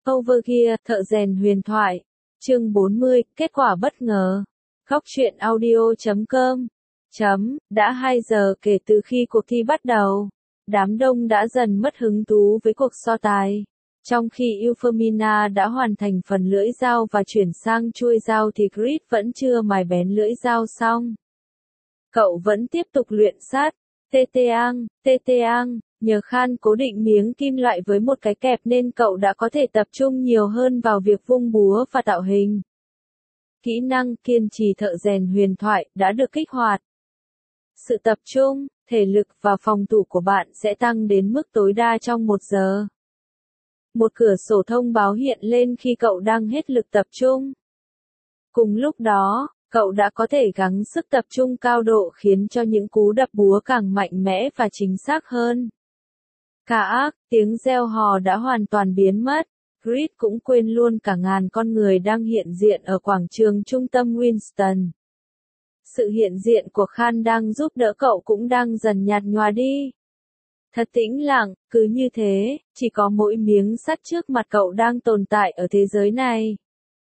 Overgear, thợ rèn huyền thoại. Chương 40, kết quả bất ngờ. Góc truyện audio.com. Đã 2 giờ kể từ khi cuộc thi bắt đầu. Đám đông đã dần mất hứng thú với cuộc so tài. Trong khi Euphemina đã hoàn thành phần lưỡi dao và chuyển sang chuôi dao thì Grid vẫn chưa mài bén lưỡi dao xong. Cậu vẫn tiếp tục luyện sát. Teteang, nhờ Khan cố định miếng kim loại với một cái kẹp nên cậu đã có thể tập trung nhiều hơn vào việc vung búa và tạo hình. Kỹ năng kiên trì thợ rèn huyền thoại đã được kích hoạt. Sự tập trung, thể lực và phòng thủ của bạn sẽ tăng đến mức tối đa trong 1 giờ. Một cửa sổ thông báo hiện lên khi cậu đang hết lực tập trung. Cùng lúc đó, cậu đã có thể gắng sức tập trung cao độ khiến cho những cú đập búa càng mạnh mẽ và chính xác hơn. Tiếng reo hò đã hoàn toàn biến mất. Grid cũng quên luôn cả ngàn con người đang hiện diện ở quảng trường trung tâm Winston. Sự hiện diện của Khan đang giúp đỡ cậu cũng đang dần nhạt nhòa đi. Thật tĩnh lặng, cứ như thế, chỉ có mỗi miếng sắt trước mặt cậu đang tồn tại ở thế giới này.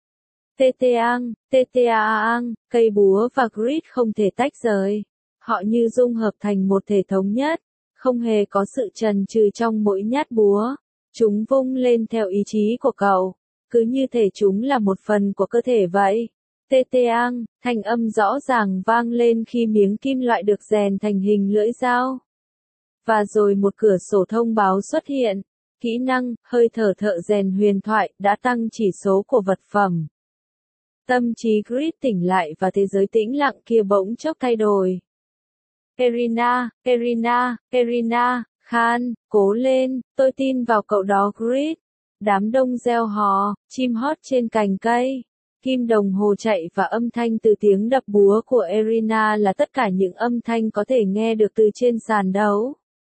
Teteang, cây búa và Grid không thể tách rời. Họ như dung hợp thành một thể thống nhất, không hề có sự chần chừ trong mỗi nhát búa. Chúng vung lên theo ý chí của cậu, cứ như thể chúng là một phần của cơ thể vậy. Teteang, thanh âm rõ ràng vang lên khi miếng kim loại được rèn thành hình lưỡi dao. Và rồi một cửa sổ thông báo xuất hiện. Kỹ năng, hơi thở thợ rèn huyền thoại đã tăng chỉ số của vật phẩm. Tâm trí Grid tỉnh lại và thế giới tĩnh lặng kia bỗng chốc thay đổi. Erina, Khan, cố lên, tôi tin vào cậu đó Grid. Đám đông reo hò, chim hót trên cành cây. Kim đồng hồ chạy và âm thanh từ tiếng đập búa của Erina là tất cả những âm thanh có thể nghe được từ trên sàn đấu.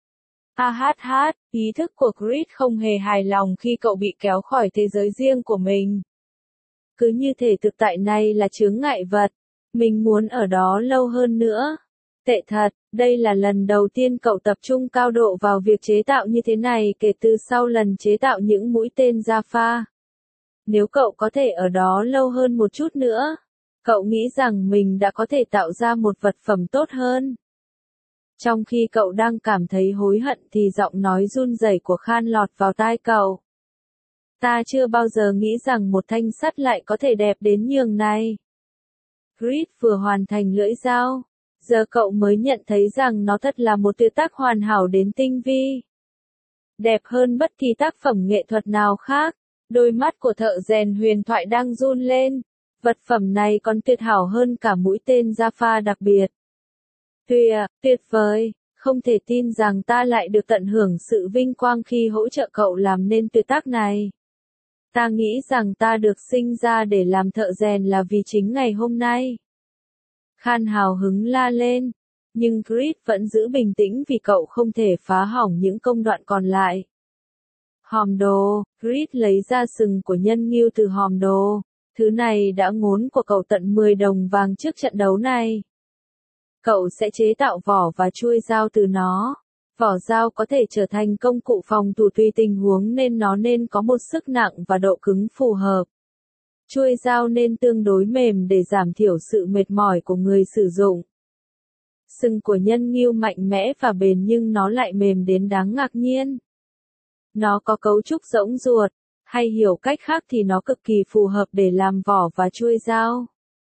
Ý thức của Grid không hề hài lòng khi cậu bị kéo khỏi thế giới riêng của mình. Cứ như thể thực tại này là chướng ngại vật. Mình muốn ở đó lâu hơn nữa. Tệ thật, đây là lần đầu tiên cậu tập trung cao độ vào việc chế tạo như thế này kể từ sau lần chế tạo những mũi tên Jaffa. Nếu cậu có thể ở đó lâu hơn một chút nữa, cậu nghĩ rằng mình đã có thể tạo ra một vật phẩm tốt hơn. Trong khi cậu đang cảm thấy hối hận thì giọng nói run rẩy của Khan lọt vào tai cậu. Ta chưa bao giờ nghĩ rằng một thanh sắt lại có thể đẹp đến nhường này. Grid vừa hoàn thành lưỡi dao. Giờ cậu mới nhận thấy rằng nó thật là một tuyệt tác hoàn hảo đến tinh vi. Đẹp hơn bất kỳ tác phẩm nghệ thuật nào khác. Đôi mắt của thợ rèn huyền thoại đang run lên. Vật phẩm này còn tuyệt hảo hơn cả mũi tên Jaffa đặc biệt. Tuyệt vời, không thể tin rằng ta lại được tận hưởng sự vinh quang khi hỗ trợ cậu làm nên tuyệt tác này. Ta nghĩ rằng ta được sinh ra để làm thợ rèn là vì chính ngày hôm nay. Khan hào hứng la lên, nhưng Grid vẫn giữ bình tĩnh vì cậu không thể phá hỏng những công đoạn còn lại. Hòm đồ, Grid lấy ra sừng của nhân ngưu từ hòm đồ. Thứ này đã ngốn của cậu tận 10 đồng vàng trước trận đấu này. Cậu sẽ chế tạo vỏ và chuôi dao từ nó. Vỏ dao có thể trở thành công cụ phòng thủ tùy tình huống nên nó nên có một sức nặng và độ cứng phù hợp. Chuôi dao nên tương đối mềm để giảm thiểu sự mệt mỏi của người sử dụng. Sừng của nhân ngưu mạnh mẽ và bền nhưng nó lại mềm đến đáng ngạc nhiên. Nó có cấu trúc rỗng ruột, hay hiểu cách khác thì nó cực kỳ phù hợp để làm vỏ và chuôi dao.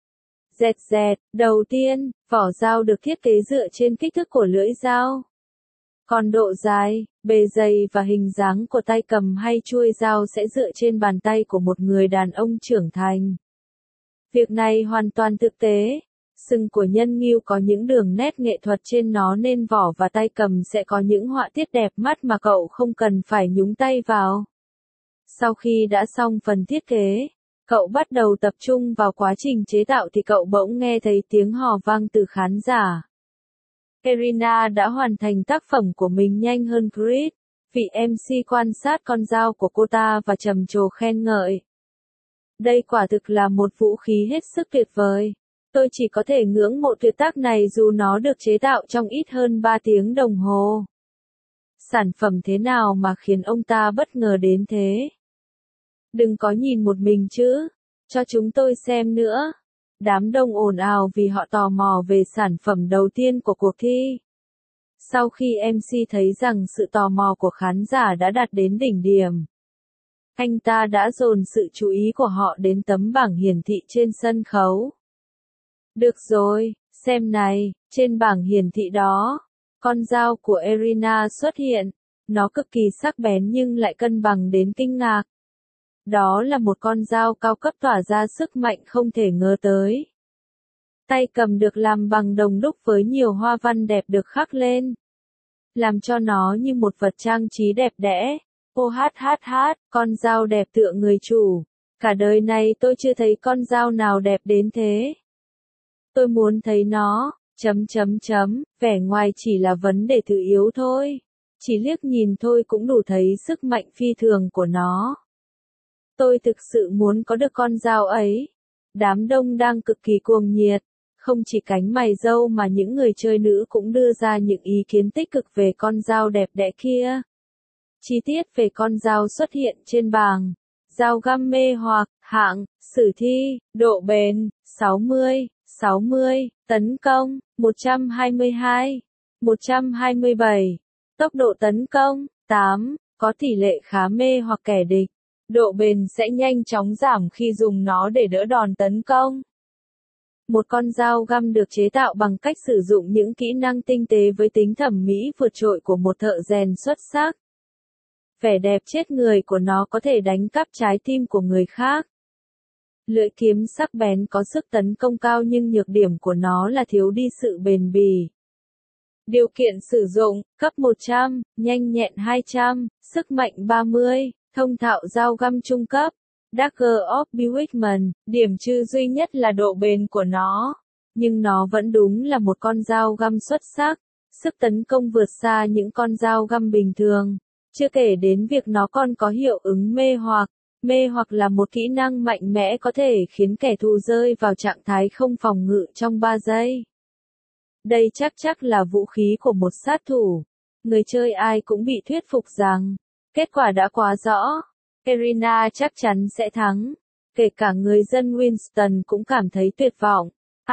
Đầu tiên, vỏ dao được thiết kế dựa trên kích thước của lưỡi dao. Còn độ dài, bề dày và hình dáng của tay cầm hay chuôi dao sẽ dựa trên bàn tay của một người đàn ông trưởng thành. Việc này hoàn toàn thực tế. Sừng của nhân ngưu có những đường nét nghệ thuật trên nó nên vỏ và tay cầm sẽ có những họa tiết đẹp mắt mà cậu không cần phải nhúng tay vào. Sau khi đã xong phần thiết kế, cậu bắt đầu tập trung vào quá trình chế tạo thì cậu bỗng nghe thấy tiếng hò vang từ khán giả. Erina đã hoàn thành tác phẩm của mình nhanh hơn Grid. Vị MC quan sát con dao của cô ta và trầm trồ khen ngợi. Đây quả thực là một vũ khí hết sức tuyệt vời. Tôi chỉ có thể ngưỡng mộ tuyệt tác này dù nó được chế tạo trong ít hơn 3 tiếng đồng hồ. Sản phẩm thế nào mà khiến ông ta bất ngờ đến thế? Đừng có nhìn một mình chứ. Cho chúng tôi xem nữa. Đám đông ồn ào vì họ tò mò về sản phẩm đầu tiên của cuộc thi. Sau khi MC thấy rằng sự tò mò của khán giả đã đạt đến đỉnh điểm, anh ta đã dồn sự chú ý của họ đến tấm bảng hiển thị trên sân khấu. Được rồi, xem này, trên bảng hiển thị đó, con dao của Irina xuất hiện. Nó cực kỳ sắc bén nhưng lại cân bằng đến kinh ngạc. Đó là một con dao cao cấp tỏa ra sức mạnh không thể ngờ tới. Tay cầm được làm bằng đồng đúc với nhiều hoa văn đẹp được khắc lên, làm cho nó như một vật trang trí đẹp đẽ. Ô hát hát hát, con dao đẹp tựa người chủ. Cả đời này tôi chưa thấy con dao nào đẹp đến thế. Tôi muốn thấy nó, vẻ ngoài chỉ là vấn đề thứ yếu thôi. Chỉ liếc nhìn thôi cũng đủ thấy sức mạnh phi thường của nó. Tôi thực sự muốn có được con dao ấy. Đám đông đang cực kỳ cuồng nhiệt. Không chỉ cánh mày râu mà những người chơi nữ cũng đưa ra những ý kiến tích cực về con dao đẹp đẽ kia. Chi tiết về con dao xuất hiện trên bảng. Dao găm mê hoặc, hạng, sử thi, độ bền, 60, tấn công, 122, 127, tốc độ tấn công, 8, có tỷ lệ khá mê hoặc kẻ địch. Độ bền sẽ nhanh chóng giảm khi dùng nó để đỡ đòn tấn công. Một con dao găm được chế tạo bằng cách sử dụng những kỹ năng tinh tế với tính thẩm mỹ vượt trội của một thợ rèn xuất sắc. Vẻ đẹp chết người của nó có thể đánh cắp trái tim của người khác. Lưỡi kiếm sắc bén có sức tấn công cao nhưng nhược điểm của nó là thiếu đi sự bền bỉ. Điều kiện sử dụng, cấp 100, nhanh nhẹn 200, sức mạnh 30, thông thạo dao găm trung cấp. Dagger of Bewitchment, điểm trừ duy nhất là độ bền của nó. Nhưng nó vẫn đúng là một con dao găm xuất sắc. Sức tấn công vượt xa những con dao găm bình thường. Chưa kể đến việc nó còn có hiệu ứng mê hoặc. Mê hoặc là một kỹ năng mạnh mẽ có thể khiến kẻ thù rơi vào trạng thái không phòng ngự trong 3 giây. Đây chắc là vũ khí của một sát thủ. Người chơi ai cũng bị thuyết phục rằng, kết quả đã quá rõ. Irina chắc chắn sẽ thắng. Kể cả người dân Winston cũng cảm thấy tuyệt vọng.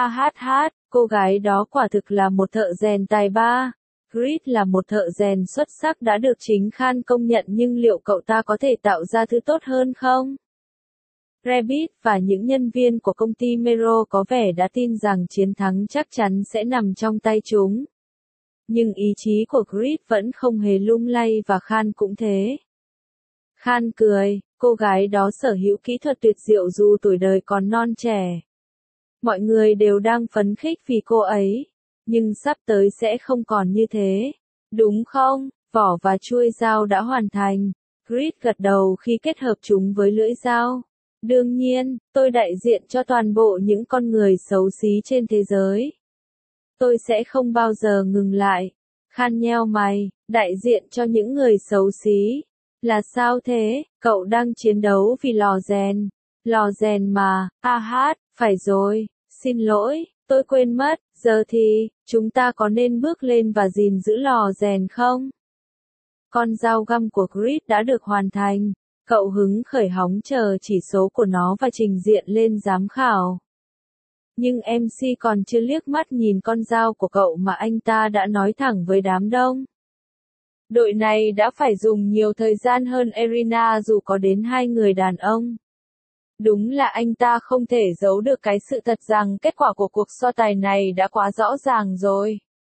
Cô gái đó quả thực là một thợ rèn tài ba. Creed là một thợ rèn xuất sắc đã được chính Khan công nhận nhưng liệu cậu ta có thể tạo ra thứ tốt hơn không? Rabbit và những nhân viên của công ty Mero có vẻ đã tin rằng chiến thắng chắc chắn sẽ nằm trong tay chúng. Nhưng ý chí của Creed vẫn không hề lung lay và Khan cũng thế. Khan cười, cô gái đó sở hữu kỹ thuật tuyệt diệu dù tuổi đời còn non trẻ. Mọi người đều đang phấn khích vì cô ấy. Nhưng sắp tới sẽ không còn như thế. Đúng không? Vỏ và chuôi dao đã hoàn thành. Creed gật đầu khi kết hợp chúng với lưỡi dao. Đương nhiên, tôi đại diện cho toàn bộ những con người xấu xí trên thế giới. Tôi sẽ không bao giờ ngừng lại. Khan nheo mày, đại diện cho những người xấu xí. Là sao thế? Cậu đang chiến đấu vì lò rèn. Lò rèn mà, phải rồi, xin lỗi, tôi quên mất, giờ thì, chúng ta có nên bước lên và gìn giữ lò rèn không? Con dao găm của Creed đã được hoàn thành. Cậu hứng khởi hóng chờ chỉ số của nó và trình diện lên giám khảo. Nhưng MC còn chưa liếc mắt nhìn con dao của cậu mà anh ta đã nói thẳng với đám đông. Đội này đã phải dùng nhiều thời gian hơn Irina dù có đến 2 người đàn ông. Đúng là anh ta không thể giấu được cái sự thật rằng kết quả của cuộc so tài này đã quá rõ ràng rồi.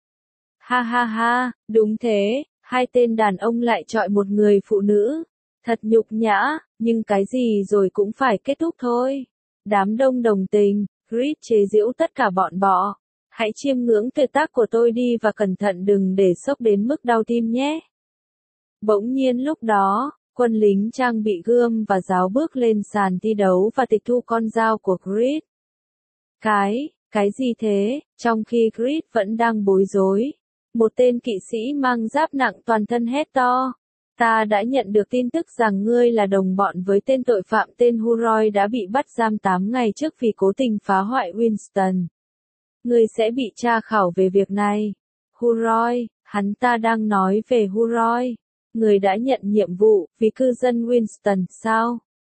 Đúng thế, 2 tên đàn ông lại chọi một người phụ nữ. Thật nhục nhã, nhưng cái gì rồi cũng phải kết thúc thôi. Đám đông đồng tình, Creed chế giễu tất cả bọn bọ. Hãy chiêm ngưỡng tuyệt tác của tôi đi và cẩn thận đừng để sốc đến mức đau tim nhé. Bỗng nhiên lúc đó, quân lính trang bị gươm và giáo bước lên sàn thi đấu và tịch thu con dao của Creed. Cái gì thế? Trong khi Creed vẫn đang bối rối, một tên kỵ sĩ mang giáp nặng toàn thân hét to. Ta đã nhận được tin tức rằng ngươi là đồng bọn với tên tội phạm tên Huroy đã bị bắt giam 8 ngày trước vì cố tình phá hoại Winston. Ngươi sẽ bị tra khảo về việc này. Huroy, hắn ta đang nói về Huroy. Người đã nhận nhiệm vụ vì cư dân Winston sao?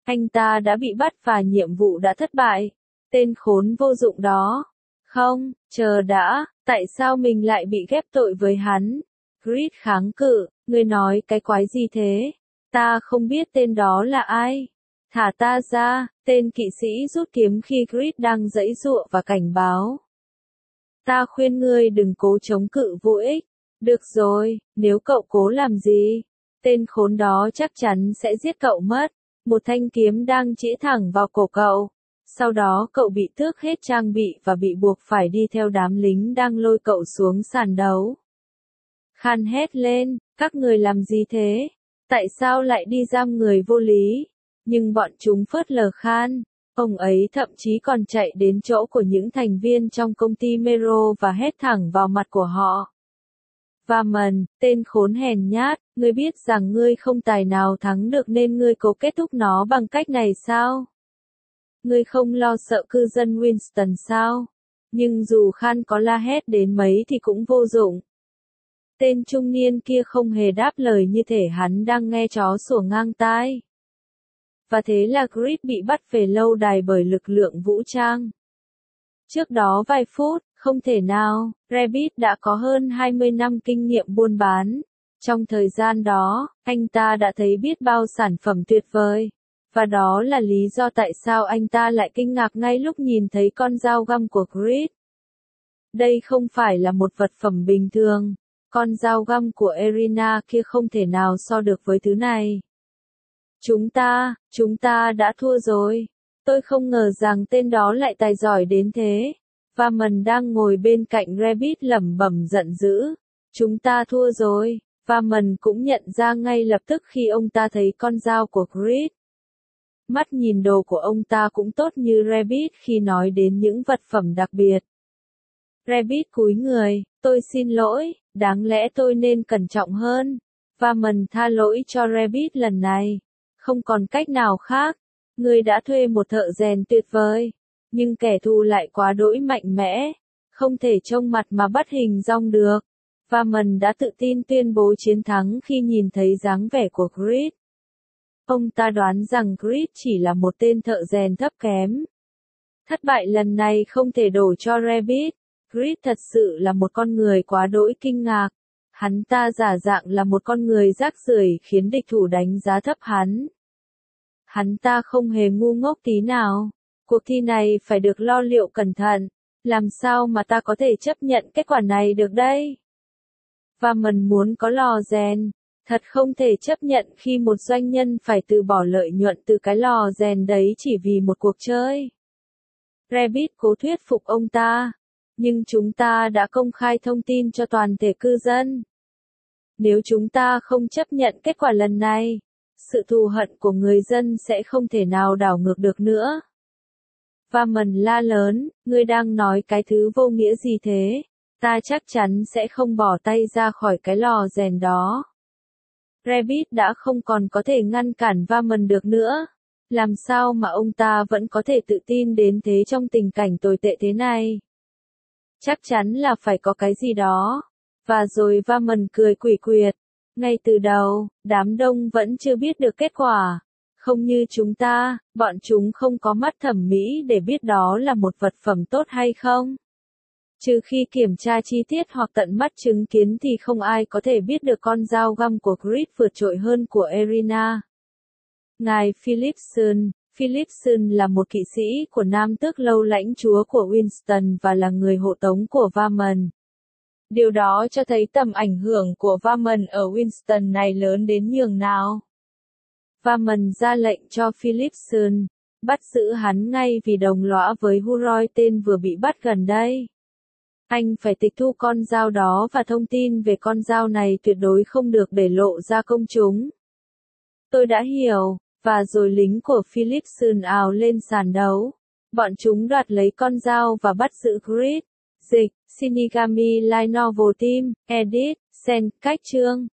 Anh ta đã bị bắt và nhiệm vụ đã thất bại. Tên khốn vô dụng đó. Không, chờ đã, tại sao mình lại bị ghép tội với hắn? Creed kháng cự, ngươi nói cái quái gì thế? Ta không biết tên đó là ai. Thả ta ra, tên kỵ sĩ rút kiếm khi Creed đang giãy giụa và cảnh báo. Ta khuyên ngươi đừng cố chống cự vô ích. Được rồi, nếu cậu cố làm gì, tên khốn đó chắc chắn sẽ giết cậu mất. Một thanh kiếm đang chĩa thẳng vào cổ cậu. Sau đó cậu bị tước hết trang bị và bị buộc phải đi theo đám lính đang lôi cậu xuống sàn đấu. Khan hét lên, các người làm gì thế? Tại sao lại đi giam người vô lý? Nhưng bọn chúng phớt lờ Khan. Ông ấy thậm chí còn chạy đến chỗ của những thành viên trong công ty Mero và hét thẳng vào mặt của họ. Vaman, tên khốn hèn nhát, ngươi biết rằng ngươi không tài nào thắng được nên ngươi cố kết thúc nó bằng cách này sao? Ngươi không lo sợ cư dân Winston sao? Nhưng dù Khan có la hét đến mấy thì cũng vô dụng. Tên trung niên kia không hề đáp lời như thể hắn đang nghe chó sủa ngang tai. Và thế là Creed bị bắt về lâu đài bởi lực lượng vũ trang. Trước đó vài phút, không thể nào, Rabbit đã có hơn 20 năm kinh nghiệm buôn bán. Trong thời gian đó, anh ta đã thấy biết bao sản phẩm tuyệt vời. Và đó là lý do tại sao anh ta lại kinh ngạc ngay lúc nhìn thấy con dao găm của Creed. Đây không phải là một vật phẩm bình thường. Con dao găm của Irina kia không thể nào so được với thứ này. Chúng ta đã thua rồi. Tôi không ngờ rằng tên đó lại tài giỏi đến thế. Vaman đang ngồi bên cạnh Rabbit lẩm bẩm giận dữ. Chúng ta thua rồi. Vaman cũng nhận ra ngay lập tức khi ông ta thấy con dao của Creed. Mắt nhìn đồ của ông ta cũng tốt như Rabbit khi nói đến những vật phẩm đặc biệt. Rabbit cúi người, tôi xin lỗi, đáng lẽ tôi nên cẩn trọng hơn. Vaman tha lỗi cho Rabbit lần này. Không còn cách nào khác. Ngươi đã thuê một thợ rèn tuyệt vời. Nhưng kẻ thù lại quá đỗi mạnh mẽ. Không thể trông mặt mà bắt hình dong được. Vaman đã tự tin tuyên bố chiến thắng khi nhìn thấy dáng vẻ của Creed. Ông ta đoán rằng Creed chỉ là một tên thợ rèn thấp kém. Thất bại lần này không thể đổ cho Rabbit. Creed thật sự là một con người quá đỗi kinh ngạc. Hắn ta giả dạng là một con người rác rưởi khiến địch thủ đánh giá thấp hắn. Hắn ta không hề ngu ngốc tí nào. Cuộc thi này phải được lo liệu cẩn thận. Làm sao mà ta có thể chấp nhận kết quả này được đây? Vaman muốn có lò rèn. Thật không thể chấp nhận khi một doanh nhân phải từ bỏ lợi nhuận từ cái lò rèn đấy chỉ vì một cuộc chơi. Rabbit cố thuyết phục ông ta. Nhưng chúng ta đã công khai thông tin cho toàn thể cư dân. Nếu chúng ta không chấp nhận kết quả lần này, sự thù hận của người dân sẽ không thể nào đảo ngược được nữa. Vaman la lớn, ngươi đang nói cái thứ vô nghĩa gì thế? Ta chắc chắn sẽ không bỏ tay ra khỏi cái lò rèn đó. Rabbit đã không còn có thể ngăn cản Vaman được nữa. Làm sao mà ông ta vẫn có thể tự tin đến thế trong tình cảnh tồi tệ thế này? Chắc chắn là phải có cái gì đó. Và rồi Vaman cười quỷ quyệt. Ngay từ đầu, đám đông vẫn chưa biết được kết quả. Không như chúng ta, bọn chúng không có mắt thẩm mỹ để biết đó là một vật phẩm tốt hay không. Trừ khi kiểm tra chi tiết hoặc tận mắt chứng kiến thì không ai có thể biết được con dao găm của Creed vượt trội hơn của Irina. Ngài Philipson là một kỵ sĩ của nam tước lâu lãnh chúa của Winston và là người hộ tống của Vaman. Điều đó cho thấy tầm ảnh hưởng của Vaman ở Winston này lớn đến nhường nào. Vaman ra lệnh cho Philipson bắt giữ hắn ngay vì đồng lõa với Huroy tên vừa bị bắt gần đây. Anh phải tịch thu con dao đó và thông tin về con dao này tuyệt đối không được để lộ ra công chúng. Tôi đã hiểu, và rồi lính của Philipson ào lên sàn đấu. Bọn chúng đoạt lấy con dao và bắt giữ Creed. Dịch, Shinigami Light Novel Team, Edit, Sen, Cách chương.